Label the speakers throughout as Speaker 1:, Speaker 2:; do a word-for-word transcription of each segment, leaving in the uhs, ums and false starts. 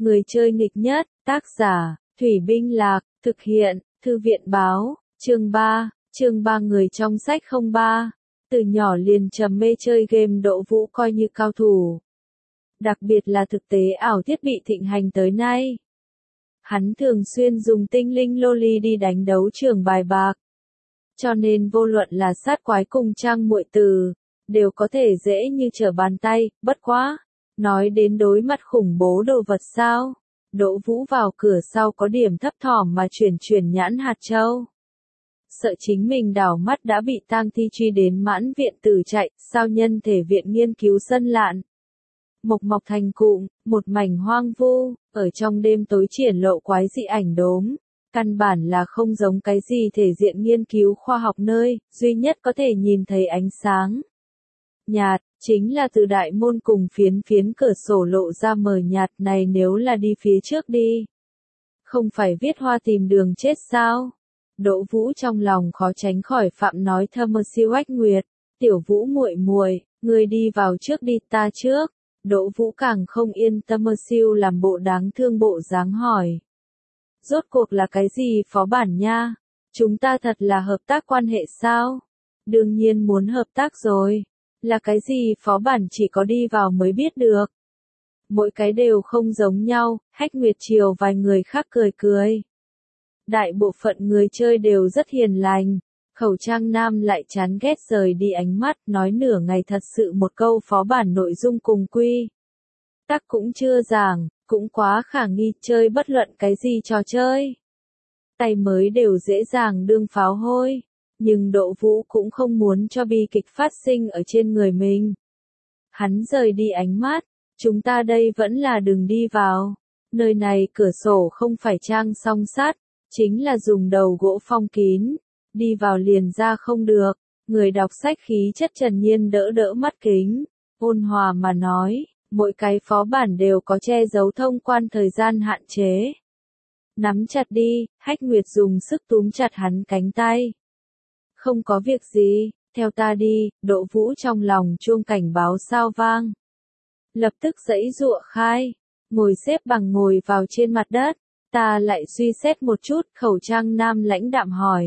Speaker 1: Người chơi nghịch nhất, tác giả, Thủy Binh Lạc, thực hiện, Thư viện báo, chương ba, chương ba người trong sách không ba. Từ nhỏ liền trầm mê chơi game Đỗ Vũ coi như cao thủ. Đặc biệt là thực tế ảo thiết bị thịnh hành tới nay. Hắn thường xuyên dùng tinh linh loli đi đánh đấu trường bài bạc. Cho nên vô luận là sát quái cùng trang muội từ, đều có thể dễ như trở bàn tay, bất quá. Nói đến đối mặt khủng bố đồ vật sao? Đỗ Vũ vào cửa sau có điểm thấp thỏm mà chuyển chuyển nhãn hạt châu. Sợ chính mình đảo mắt đã bị tang thi truy đến mãn viện tử chạy, sao nhân thể viện nghiên cứu sân lạn. Mộc mọc thành cụm, một mảnh hoang vu, ở trong đêm tối triển lộ quái dị ảnh đốm. Căn bản là không giống cái gì thể diện nghiên cứu khoa học nơi, duy nhất có thể nhìn thấy ánh sáng nhạt, chính là từ đại môn cùng phiến phiến cửa sổ lộ ra mờ nhạt này nếu là đi phía trước đi. Không phải viết hoa tìm đường chết sao? Đỗ Vũ trong lòng khó tránh khỏi phạm nói thơ mơ siêu ách nguyệt, tiểu Vũ muội muội, ngươi đi vào trước đi ta trước. Đỗ Vũ càng không yên tâm mơ siêu làm bộ đáng thương bộ dáng hỏi. Rốt cuộc là cái gì phó bản nha? Chúng ta thật là hợp tác quan hệ sao? Đương nhiên muốn hợp tác rồi. Là cái gì phó bản chỉ có đi vào mới biết được. Mỗi cái đều không giống nhau, Hách Nguyệt chiều vài người khác cười cười. Đại bộ phận người chơi đều rất hiền lành. Khẩu trang nam lại chán ghét rời đi ánh mắt, nói nửa ngày thật sự một câu phó bản nội dung cùng quy. Tắc cũng chưa giảng, cũng quá khả nghi chơi bất luận cái gì trò chơi. Tay mới đều dễ dàng đương pháo hôi. Nhưng Đỗ Vũ cũng không muốn cho bi kịch phát sinh ở trên người mình. Hắn rời đi ánh mắt, chúng ta đây vẫn là đừng đi vào. Nơi này cửa sổ không phải trang song sắt, chính là dùng đầu gỗ phong kín. Đi vào liền ra không được, người đọc sách khí chất trần nhiên đỡ đỡ mắt kính. Ôn hòa mà nói, mỗi cái phó bản đều có che giấu thông quan thời gian hạn chế. Nắm chặt đi, Hách Nguyệt dùng sức túm chặt hắn cánh tay. Không có việc gì, theo ta đi, Đỗ Vũ trong lòng chuông cảnh báo sao vang. Lập tức giãy giụa khai, ngồi xếp bằng ngồi vào trên mặt đất, ta lại suy xét một chút, khẩu trang nam lãnh đạm hỏi.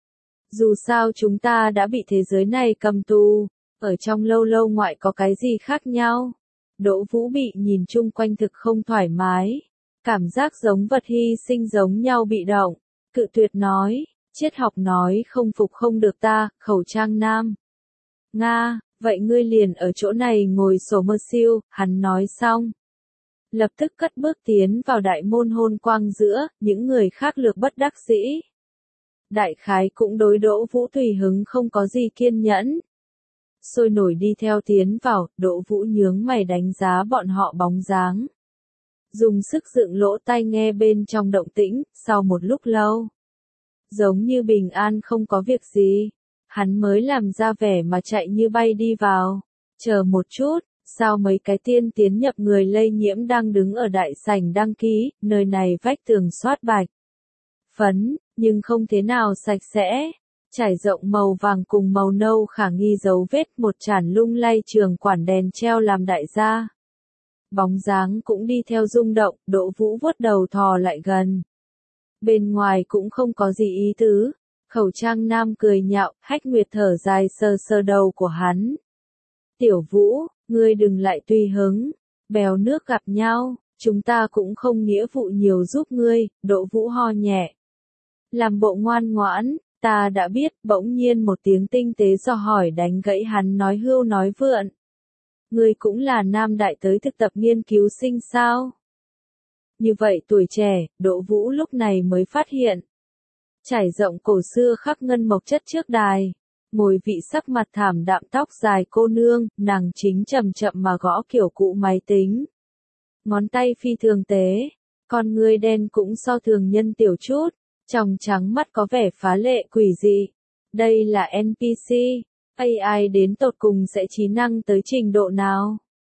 Speaker 1: Dù sao chúng ta đã bị thế giới này cầm tù, ở trong lâu lâu ngoại có cái gì khác nhau. Đỗ Vũ bị nhìn chung quanh thực không thoải mái, cảm giác giống vật hy sinh giống nhau bị động, cự tuyệt nói. Triết học nói không phục không được ta, khẩu trang nam. Nga, vậy ngươi liền ở chỗ này ngồi sổ mơ siêu, hắn nói xong. Lập tức cất bước tiến vào đại môn hôn quang giữa, những người khác lược bất đắc dĩ. Đại khái cũng đối Đỗ Vũ tùy hứng không có gì kiên nhẫn. Sôi nổi đi theo tiến vào, Đỗ Vũ nhướng mày đánh giá bọn họ bóng dáng. Dùng sức dựng lỗ tai nghe bên trong động tĩnh, sau một lúc lâu. Giống như bình an không có việc gì. Hắn mới làm ra vẻ mà chạy như bay đi vào. Chờ một chút, sao mấy cái tiên tiến nhập người lây nhiễm đang đứng ở đại sảnh đăng ký, nơi này vách tường soát bạch. Phấn, nhưng không thế nào sạch sẽ. Trải rộng màu vàng cùng màu nâu khả nghi dấu vết một chản lung lay trường quản đèn treo làm đại gia. Bóng dáng cũng đi theo rung động, Đỗ Vũ vuốt đầu thò lại gần. Bên ngoài cũng không có gì ý tứ. Khẩu trang nam cười nhạo, Hách Nguyệt thở dài sờ sờ đầu của hắn. Tiểu Vũ, ngươi đừng lại tùy hứng. Bèo nước gặp nhau, chúng ta cũng không nghĩa vụ nhiều giúp ngươi, Đỗ Vũ ho nhẹ. Làm bộ ngoan ngoãn, ta đã biết, bỗng nhiên một tiếng tinh tế dò hỏi đánh gãy hắn nói hưu nói vượn. Ngươi cũng là nam đại tới thực tập nghiên cứu sinh sao? Như vậy tuổi trẻ, Đỗ Vũ lúc này mới phát hiện. Trải rộng cổ xưa khắc ngân mộc chất trước đài. Ngồi vị sắc mặt thảm đạm tóc dài cô nương, nàng chính chậm chậm mà gõ kiểu cụ máy tính. Ngón tay phi thường tế, con ngươi đen cũng so thường nhân tiểu chút, tròng trắng mắt có vẻ phá lệ quỷ dị. Đây là en pê xê, a i đến tột cùng sẽ trí năng tới trình độ nào?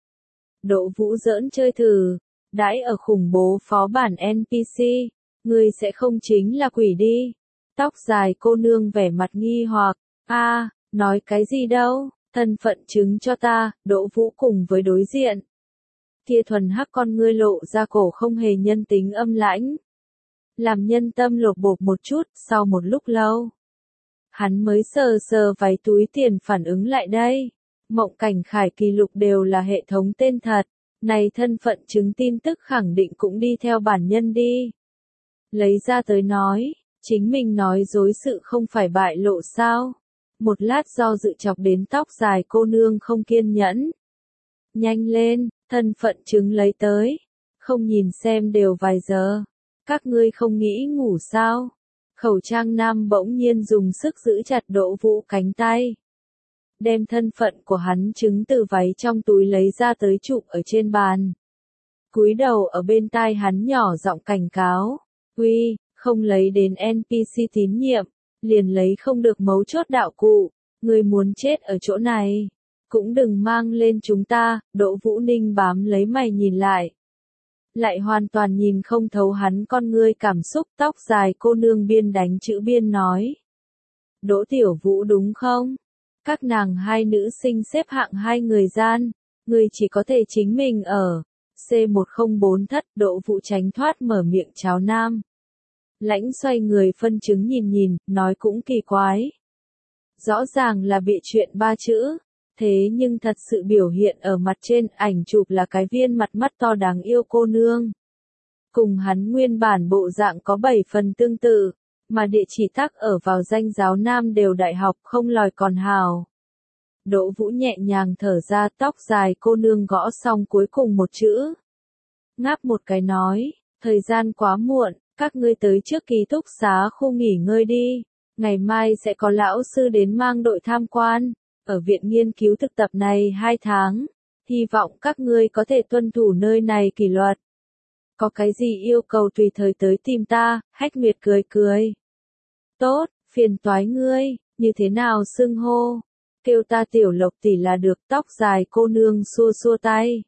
Speaker 1: Đỗ Vũ giỡn chơi thử. Đãi ở khủng bố phó bản en pê xê, ngươi sẽ không chính là quỷ đi. Tóc dài cô nương vẻ mặt nghi hoặc, a à, nói cái gì đâu, thân phận chứng cho ta, Đỗ Vũ cùng với đối diện. kia thuần hắc con ngươi lộ ra cổ không hề nhân tính âm lãnh. Làm nhân tâm lột bột một chút, sau một lúc lâu. Hắn mới sờ sờ váy túi tiền phản ứng lại đây. Mộng Cảnh Khải kỷ lục đều là hệ thống tên thật. Này thân phận chứng tin tức khẳng định cũng đi theo bản nhân đi. Lấy ra tới nói, chính mình nói dối sự không phải bại lộ sao. Một lát do dự chọc đến tóc dài cô nương không kiên nhẫn. Nhanh lên, thân phận chứng lấy tới. Không nhìn xem đều vài giờ. Các ngươi không nghĩ ngủ sao? Khẩu trang nam bỗng nhiên dùng sức giữ chặt Đỗ Vũ cánh tay. Đem thân phận của hắn chứng từ váy trong túi lấy ra tới chụp ở trên bàn. Cúi đầu ở bên tai hắn nhỏ giọng cảnh cáo. Uy, không lấy đến en pê xê tín nhiệm, liền lấy không được mấu chốt đạo cụ. Ngươi muốn chết ở chỗ này. Cũng đừng mang lên chúng ta, Đỗ Vũ Ninh bám lấy mày nhìn lại. Lại hoàn toàn nhìn không thấu hắn con ngươi cảm xúc tóc dài cô nương biên đánh chữ biên nói. Đỗ Tiểu Vũ đúng không? Các nàng hai nữ sinh xếp hạng hai người gian, người chỉ có thể chính mình ở. C một không bốn thất Đỗ Vũ tránh thoát mở miệng cháo nam. Lãnh xoay người phân chứng nhìn nhìn, nói cũng kỳ quái. Rõ ràng là bị chuyện ba chữ. Thế nhưng thật sự biểu hiện ở mặt trên ảnh chụp là cái viên mặt mắt to đáng yêu cô nương. Cùng hắn nguyên bản bộ dạng có bảy phần tương tự, mà địa chỉ tắc ở vào danh giáo nam đều đại học không lòi còn hào. Đỗ Vũ nhẹ nhàng thở ra tóc dài cô nương gõ xong cuối cùng một chữ. Ngáp một cái nói, thời gian quá muộn, các ngươi tới trước ký túc xá khu nghỉ ngơi đi, ngày mai sẽ có lão sư đến mang đội tham quan. Ở viện nghiên cứu thực tập này hai tháng, hy vọng các ngươi có thể tuân thủ nơi này kỷ luật. Có cái gì yêu cầu tùy thời tới tìm ta, Hách Nguyệt cười cười. Tốt, phiền toái ngươi, như thế nào xưng hô? Kêu ta Tiểu Lộc tỷ là được, tóc dài cô nương xua xua tay.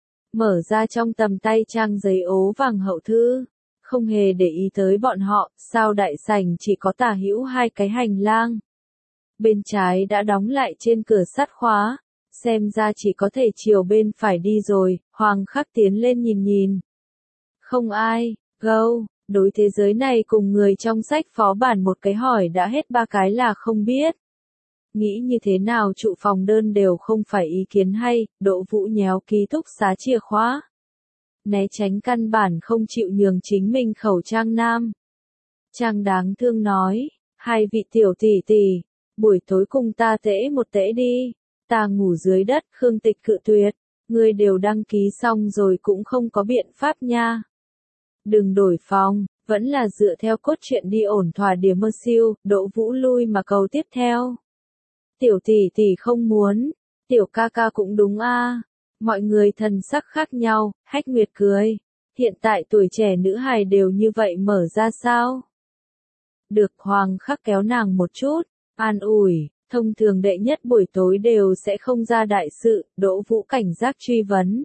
Speaker 1: Mở ra trong tầm tay trang giấy ố vàng hậu thư, không hề để ý tới bọn họ, sao đại sảnh chỉ có tả hữu hai cái hành lang. Bên trái đã đóng lại trên cửa sắt khóa, xem ra chỉ có thể chiều bên phải đi rồi, Hoàng Khắc tiến lên nhìn nhìn. Không ai, gâu, đối thế giới này cùng người trong sách phó bản một cái hỏi đã hết ba cái là không biết. Nghĩ như thế nào trụ phòng đơn đều không phải ý kiến hay, Đỗ Vũ nhéo ký túc xá chìa khóa. Né tránh căn bản không chịu nhường chính mình khẩu trang nam. Trang đáng thương nói, hai vị tiểu tỷ tỷ. Buổi tối cùng ta tễ một tễ đi, ta ngủ dưới đất, Khương Tịch cự tuyệt, ngươi đều đăng ký xong rồi cũng không có biện pháp nha. Đừng đổi phòng, vẫn là dựa theo cốt truyện đi ổn thỏa điểm mơ siêu, Đỗ Vũ lui mà cầu tiếp theo. Tiểu tỷ tỷ không muốn, tiểu ca ca cũng đúng a. Mọi người thần sắc khác nhau, Hách Nguyệt cười. Hiện tại tuổi trẻ nữ hài đều như vậy mở ra sao? Được, Hoàng Khắc kéo nàng một chút. An ủi, thông thường đệ nhất buổi tối đều sẽ không ra đại sự, Đỗ Vũ cảnh giác truy vấn.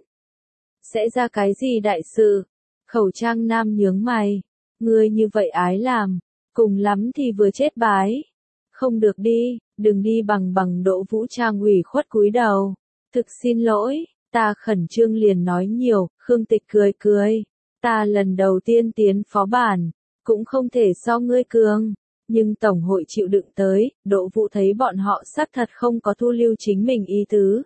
Speaker 1: Sẽ ra cái gì đại sự? Khẩu trang nam nhướng mày. Ngươi như vậy ái làm, cùng lắm thì vừa chết bái. Không được đi, đừng đi bằng bằng Đỗ Vũ trang ủy khuất cúi đầu. Thực xin lỗi, ta khẩn trương liền nói nhiều, Khương Tịch cười cười. Ta lần đầu tiên tiến phó bản, cũng không thể so ngươi cường. Nhưng Tổng hội chịu đựng tới, Đỗ Vũ thấy bọn họ xác thật không có thu lưu chính mình ý tứ.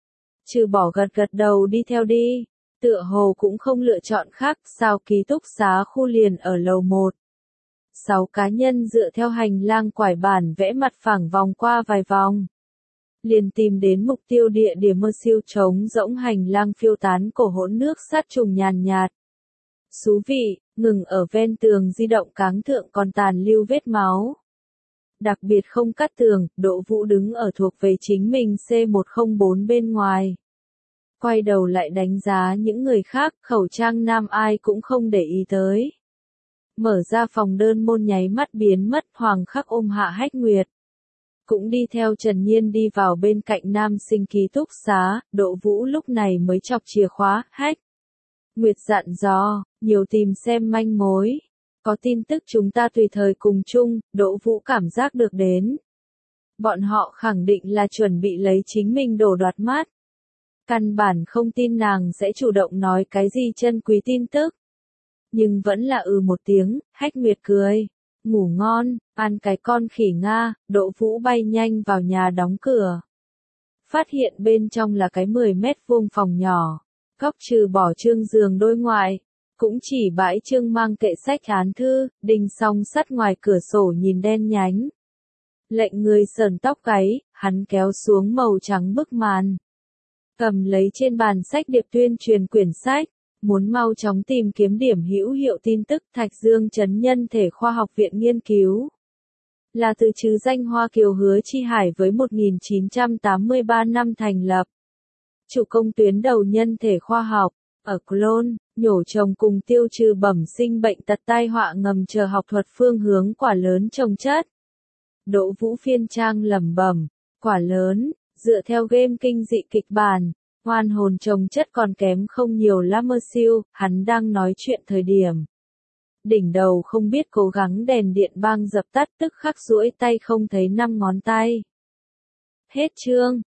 Speaker 1: Trừ bỏ gật gật đầu đi theo đi, tựa hồ cũng không lựa chọn khác, sao ký túc xá khu liền ở lầu một. Sáu cá nhân dựa theo hành lang quải bản vẽ mặt phẳng vòng qua vài vòng. Liền tìm đến mục tiêu địa điểm mơ siêu trống rỗng hành lang phiêu tán cổ hỗn nước sát trùng nhàn nhạt. Xú vị, ngừng ở ven tường di động cáng thượng còn tàn lưu vết máu. Đặc biệt không cắt tường, Đỗ Vũ đứng ở thuộc về chính mình C một không bốn bên ngoài. Quay đầu lại đánh giá những người khác, khẩu trang nam ai cũng không để ý tới. Mở ra phòng đơn môn nháy mắt biến mất, Hoàng Khắc ôm hạ Hách Nguyệt. Cũng đi theo Trần Nhiên đi vào bên cạnh nam sinh ký túc xá, Đỗ Vũ lúc này mới chọc chìa khóa, Hách. Nguyệt dặn dò, nhiều tìm xem manh mối. Có tin tức chúng ta tùy thời cùng chung, Đỗ Vũ cảm giác được đến. Bọn họ khẳng định là chuẩn bị lấy chính mình đổ đoạt mát. Căn bản không tin nàng sẽ chủ động nói cái gì chân quý tin tức. Nhưng vẫn là ừ một tiếng, Hách Nguyệt cười. Ngủ ngon, ăn cái con khỉ Nga, Đỗ Vũ bay nhanh vào nhà đóng cửa. Phát hiện bên trong là cái mười mét vuông phòng nhỏ. Góc trừ bỏ trương giường đôi ngoại. Cũng chỉ bãi trương mang kệ sách án thư, đinh song sắt ngoài cửa sổ nhìn đen nhánh. Lệnh người sờn tóc gáy, hắn kéo xuống màu trắng bức màn. Cầm lấy trên bàn sách điệp tuyên truyền quyển sách. Muốn mau chóng tìm kiếm điểm hữu hiệu tin tức Thạch Dương Trấn Nhân thể khoa học viện nghiên cứu. Là từ chứ danh Hoa Kiều Hứa Chi Hải với một nghìn chín trăm tám mươi ba năm thành lập. Chủ công tuyến đầu nhân thể khoa học, ở clone, nhổ trồng cùng tiêu trừ bẩm sinh bệnh tật tai họa ngầm chờ học thuật phương hướng quả lớn trồng chất. Đỗ Vũ phiên trang lẩm bẩm, quả lớn, dựa theo game kinh dị kịch bản. Oan hồn trồng chất còn kém không nhiều lắm mơ siêu, hắn đang nói chuyện thời điểm. Đỉnh đầu không biết cố gắng đèn điện băng dập tắt tức khắc duỗi tay không thấy năm ngón tay. Hết chương.